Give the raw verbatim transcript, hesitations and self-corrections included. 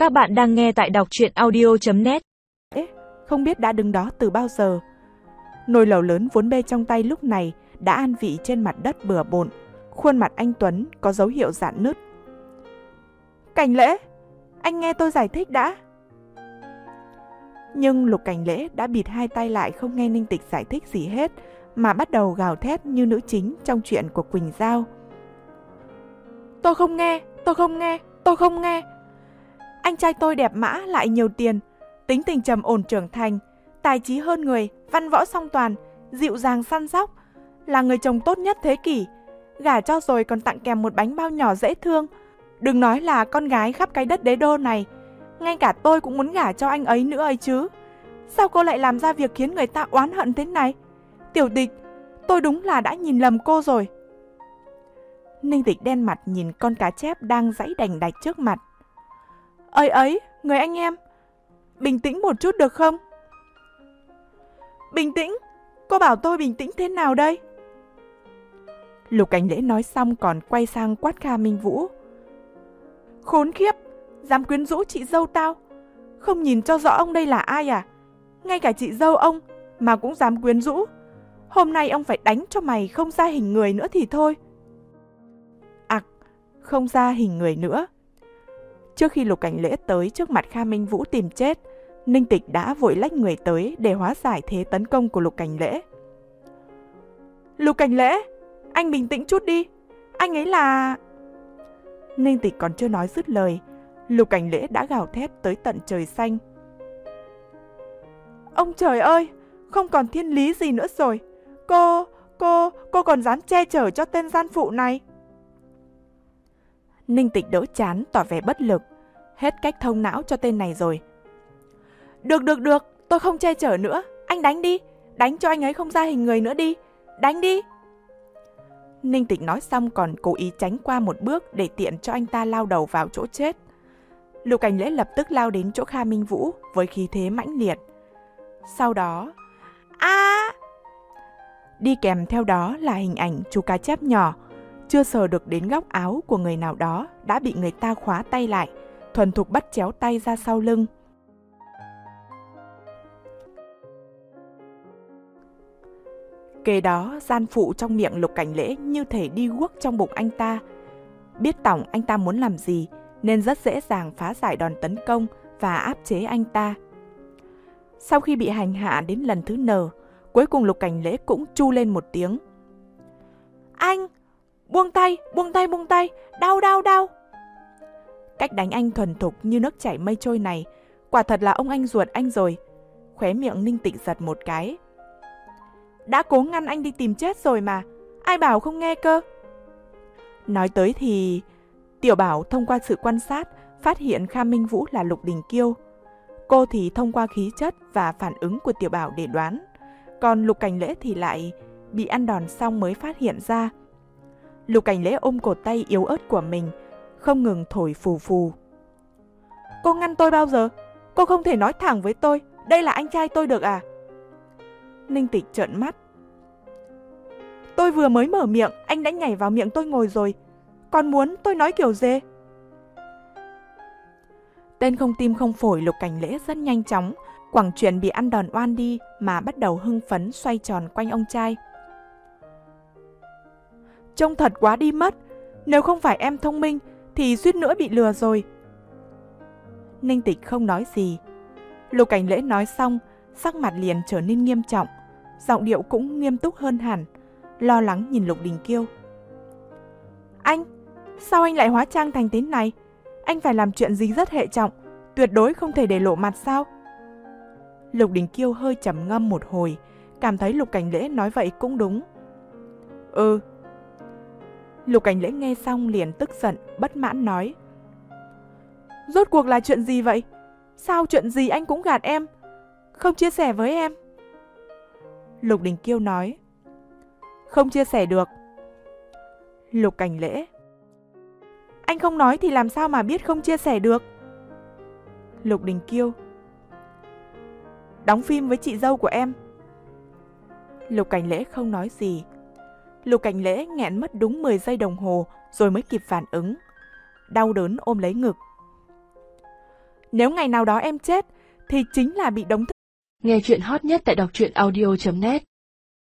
Các bạn đang nghe tại đọc truyện audio chấm net. Không biết đã đứng đó từ bao giờ. Nồi lẩu lớn vốn bê trong tay lúc này đã an vị trên mặt đất bừa bộn. Khuôn mặt anh Tuấn có dấu hiệu rạn nứt. Cảnh Lễ, anh nghe tôi giải thích đã. Nhưng Lục Cảnh Lễ đã bịt hai tay lại, không nghe Ninh Tịch giải thích gì hết, mà bắt đầu gào thét như nữ chính trong chuyện của Quỳnh Giao. Tôi không nghe, tôi không nghe, tôi không nghe. Anh trai tôi đẹp mã lại nhiều tiền, tính tình trầm ổn trưởng thành, tài trí hơn người, văn võ song toàn, dịu dàng săn sóc, là người chồng tốt nhất thế kỷ. Gả cho rồi còn tặng kèm một bánh bao nhỏ dễ thương. Đừng nói là con gái khắp cái đất đế đô này, ngay cả tôi cũng muốn gả cho anh ấy nữa ấy chứ. Sao cô lại làm ra việc khiến người ta oán hận thế này? Tiểu Tịch, tôi đúng là đã nhìn lầm cô rồi. Ninh Tịch đen mặt nhìn con cá chép đang giãy đành đạch trước mặt. Ơi ấy, người anh em, bình tĩnh một chút được không? Bình tĩnh? Cô bảo tôi bình tĩnh thế nào đây? Lục Cảnh Lễ nói xong còn quay sang quát Kha Minh Vũ. Khốn khiếp, dám quyến rũ chị dâu tao. Không nhìn cho rõ ông đây là ai à? Ngay cả chị dâu ông mà cũng dám quyến rũ. Hôm nay ông phải đánh cho mày không ra hình người nữa thì thôi. Ặc, à, không ra hình người nữa. Trước khi Lục Cảnh Lễ tới trước mặt Kha Minh Vũ tìm chết, Ninh Tịch đã vội lách người tới để hóa giải thế tấn công của Lục Cảnh Lễ. Lục Cảnh Lễ, anh bình tĩnh chút đi. Anh ấy là... Ninh Tịch còn chưa nói dứt lời, Lục Cảnh Lễ đã gào thét tới tận trời xanh. Ông trời ơi, không còn thiên lý gì nữa rồi. Cô, cô, cô còn dám che chở cho tên gian phụ này. Ninh Tịch đỡ chán tỏ vẻ bất lực. Hết cách thông não cho tên này rồi. Được, được, được, tôi không che chở nữa. Anh đánh đi, đánh cho anh ấy không ra hình người nữa đi. Đánh đi. Ninh Tịch nói xong còn cố ý tránh qua một bước để tiện cho anh ta lao đầu vào chỗ chết. Lục Cảnh Lễ lập tức lao đến chỗ Kha Minh Vũ với khí thế mãnh liệt. Sau đó... a à! Đi kèm theo đó là hình ảnh chú cá chép nhỏ, chưa sờ được đến góc áo của người nào đó đã bị người ta khóa tay lại, thuần thục bắt chéo tay ra sau lưng. Kế đó, gian phụ trong miệng Lục Cảnh Lễ như thể đi guốc trong bụng anh ta. Biết tổng anh ta muốn làm gì nên rất dễ dàng phá giải đòn tấn công và áp chế anh ta. Sau khi bị hành hạ đến lần thứ N, cuối cùng Lục Cảnh Lễ cũng chu lên một tiếng. Anh! Buông tay! Buông tay! Buông tay! Đau! Đau! Đau! Cách đánh anh thuần thục như nước chảy mây trôi này, quả thật là ông anh ruột anh rồi. Khóe miệng Ninh Tịch giật một cái. Đã cố ngăn anh đi tìm chết rồi mà, ai bảo không nghe cơ. Nói tới thì... Tiểu Bảo thông qua sự quan sát phát hiện Kha Minh Vũ là Lục Đình Kiêu. Cô thì thông qua khí chất và phản ứng của Tiểu Bảo để đoán. Còn Lục Cảnh Lễ thì lại bị ăn đòn xong mới phát hiện ra. Lục Cảnh Lễ ôm cổ tay yếu ớt của mình, không ngừng thổi phù phù. Cô ngăn tôi bao giờ? Cô không thể nói thẳng với tôi, đây là anh trai tôi được à? Ninh Tịch trợn mắt. Tôi vừa mới mở miệng, anh đã nhảy vào miệng tôi ngồi rồi. Còn muốn tôi nói kiểu gì? Tên không tim không phổi Lục Cảnh Lễ rất nhanh chóng quẳng chuyện bị ăn đòn oan đi mà bắt đầu hưng phấn xoay tròn quanh ông trai. Trông thật quá đi mất. Nếu không phải em thông minh thì suýt nữa bị lừa rồi. Ninh Tịch không nói gì. Lục Cảnh Lễ nói xong, sắc mặt liền trở nên nghiêm trọng, giọng điệu cũng nghiêm túc hơn hẳn, lo lắng nhìn Lục Đình Kiêu. Anh, sao anh lại hóa trang thành thế này? Anh phải làm chuyện gì rất hệ trọng, tuyệt đối không thể để lộ mặt sao? Lục Đình Kiêu hơi trầm ngâm một hồi, cảm thấy Lục Cảnh Lễ nói vậy cũng đúng. Ừ. Lục Cảnh Lễ nghe xong liền tức giận, bất mãn nói. Rốt cuộc là chuyện gì vậy? Sao chuyện gì anh cũng gạt em? Không chia sẻ với em? Lục Đình Kiêu nói. Không chia sẻ được. Lục Cảnh Lễ. Anh không nói thì làm sao mà biết không chia sẻ được? Lục Đình Kiêu. Đóng phim với chị dâu của em. Lục Cảnh Lễ không nói gì. Lục Cảnh Lễ nghẹn mất đúng mười giây đồng hồ rồi mới kịp phản ứng. Đau đớn ôm lấy ngực. Nếu ngày nào đó em chết, thì chính là bị đóng. Nghe chuyện hot nhất tại đọc truyện audio chấm net.